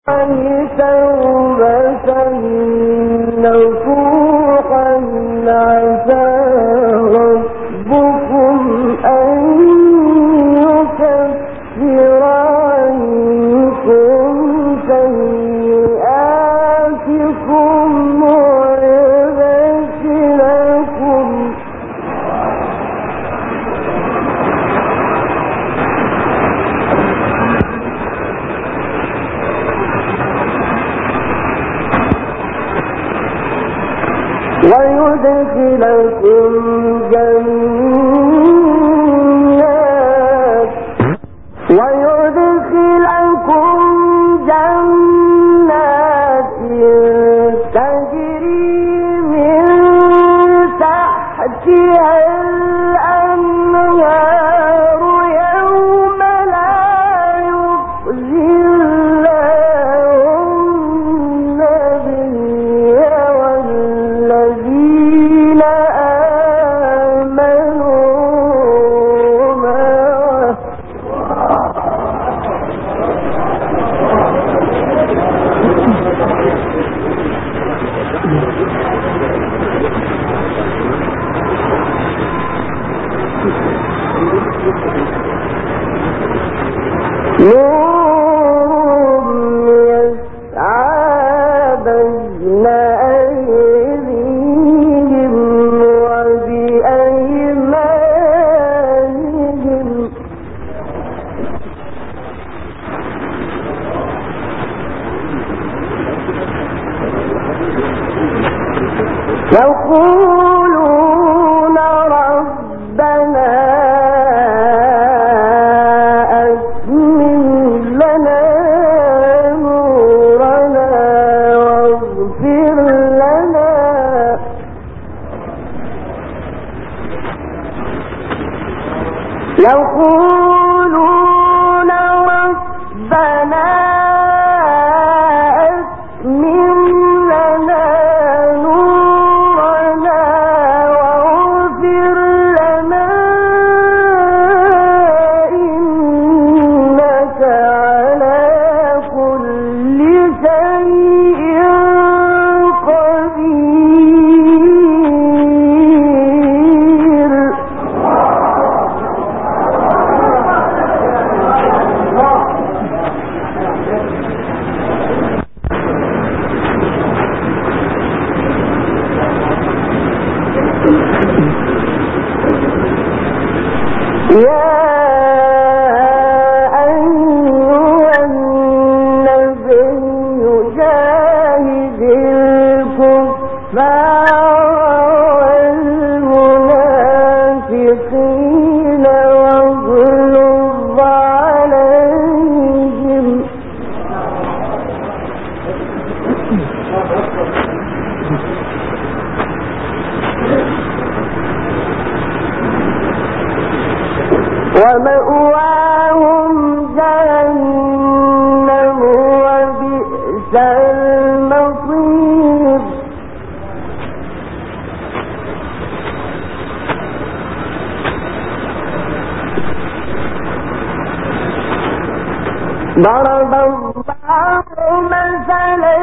يقولون ربنا أتمم لنا نورنا واغفر لنا يقولون ربنا ومأواهم جهنم وبئس المصير ضرب الله مثلا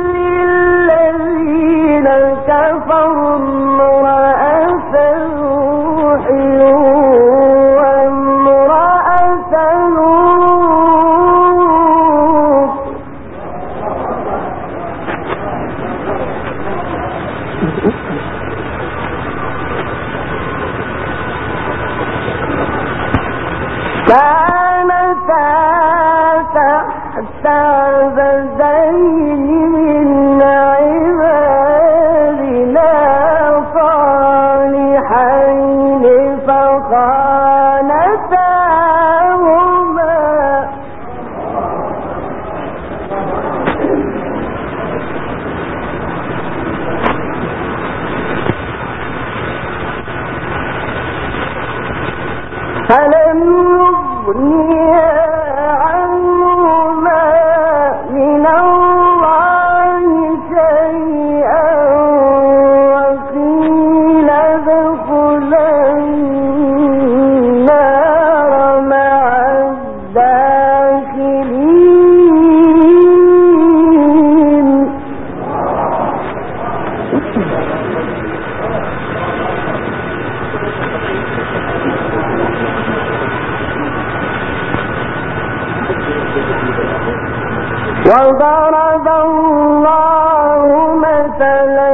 للذين كفروا امرأة نوح وامرأة لوط كانتا تحت عبدين من عبادنا صالحين فخانتاهما فلم يغنيا عنهما من الله وضرب الله مثلا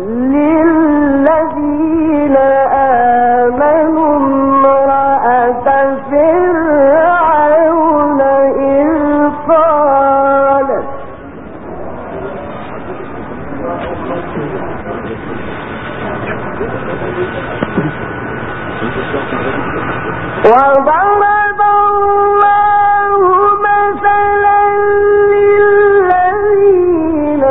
للذين آمنوا امرأة فرعون إذ قالت وضرب الله مثلا للذين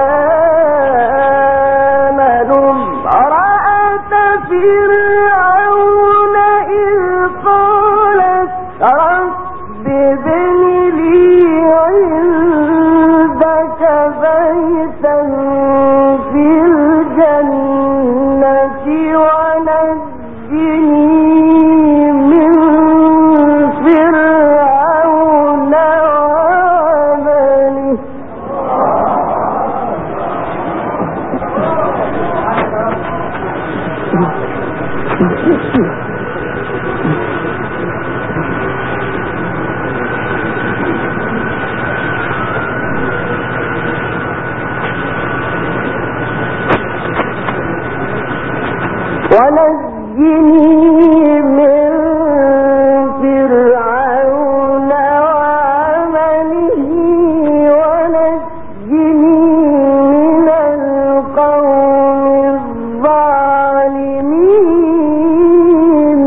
آمنوا امرأة فرعون إذ قالت رب ابن لي عندك بيتا في الجنة ونجني من فرعون وعمله ونجني من فرعون وعمله ونجني من القوم الظالمين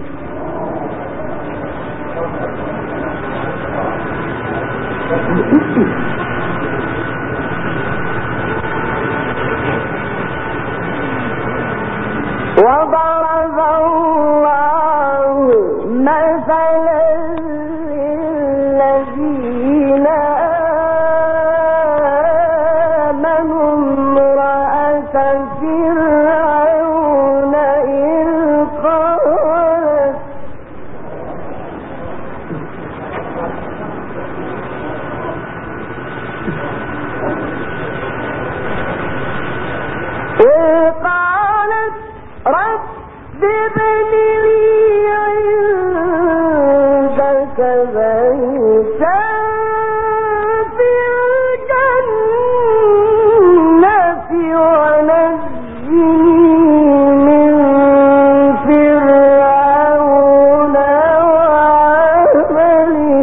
وضرب الله مثلا للذين آمنوا امرأة فرعون إذ قالت رب ابن لي عندك بيتا في الجنة ونجني من فرعون وعمله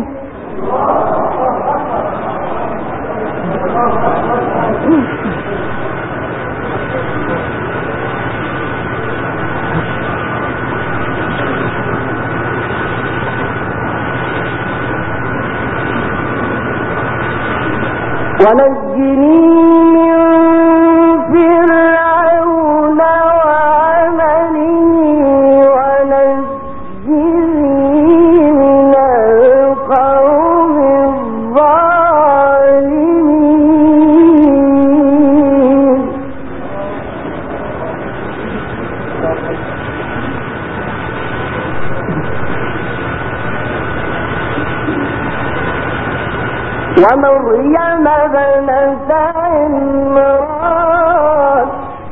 ونجني من فرعون وعمله ونجني من القوم الظالمين ومريم ابنة عمران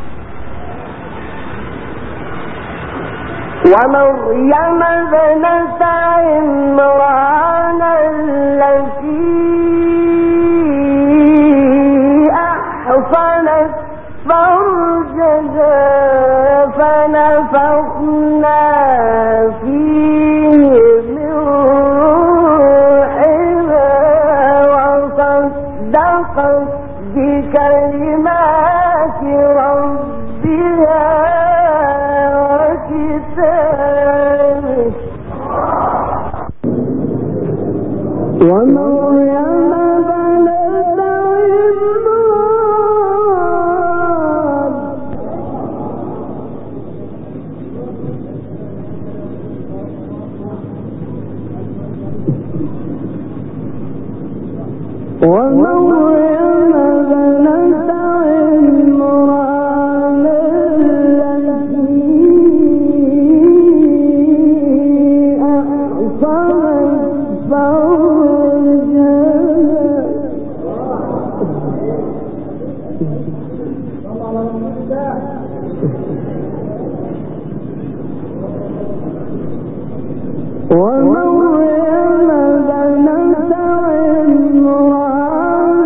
التي أحصنت فرجها فنفخنا فيه من روحنا وصدقت بكلمات ربها وكتابه ومريم ابنة ومريم ابنة عمران التي أحصنت فرجها ومريم ابنة عمران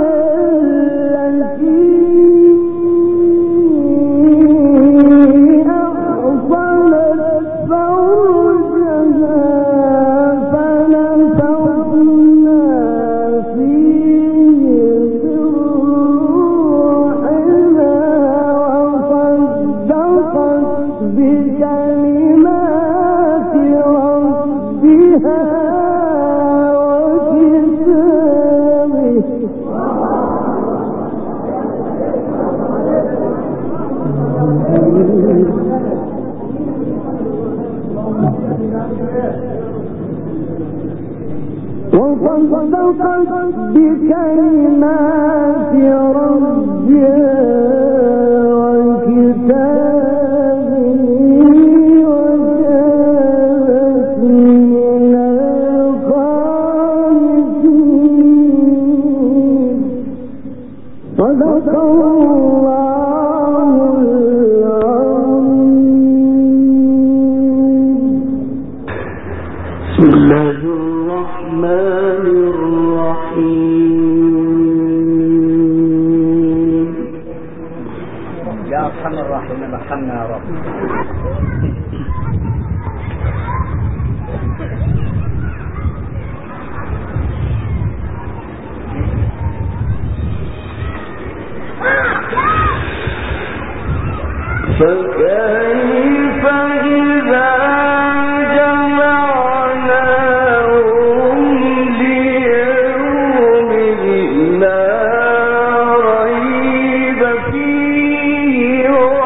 بكلمات ربها وكتابه وكانت من القانتين. صدق الله العظيم. بسم الله الرحمن الرحيم. يا أرحم الراحمين ارحمنا يا رب. فكيف إذا جمعناهم ليوم لا ريب فيه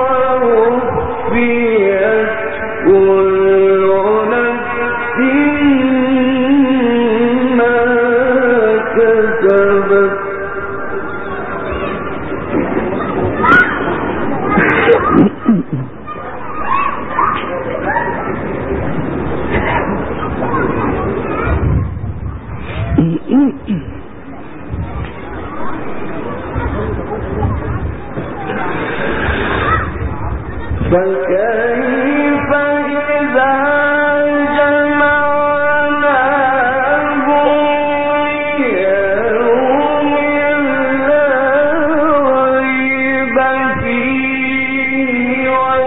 ووفيت كل نفس ما كسبت. فكيف إذا جمعناهم ليوم لا ريب فيه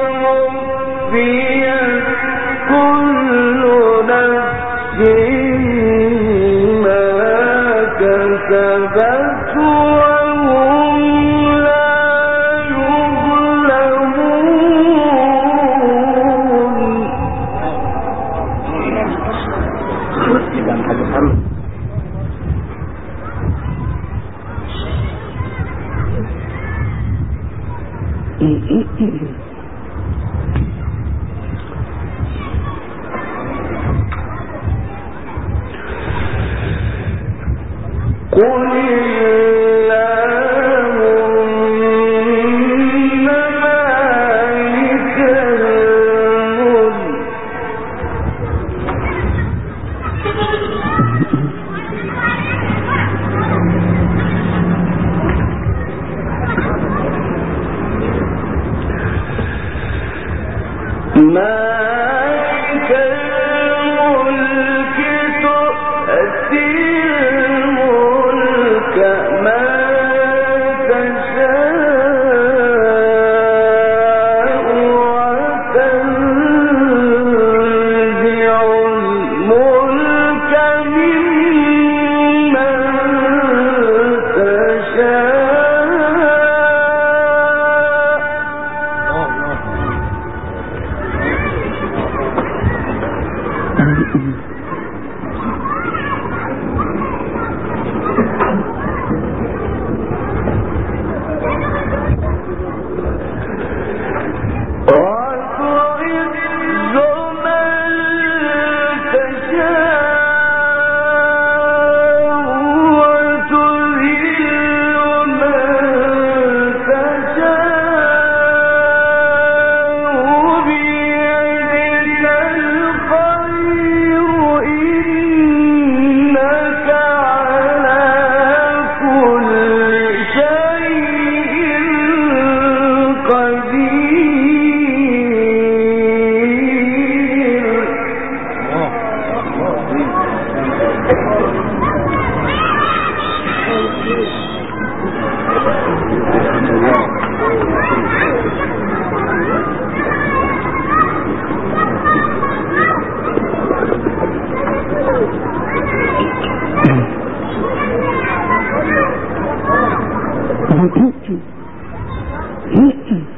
ووفيت كل نفس ما كسبت وهم لا قل اللهم مالك الملك مالك الملك تؤتي الملك من تشاء وتنزع الملك ممن تشاء. Thank you.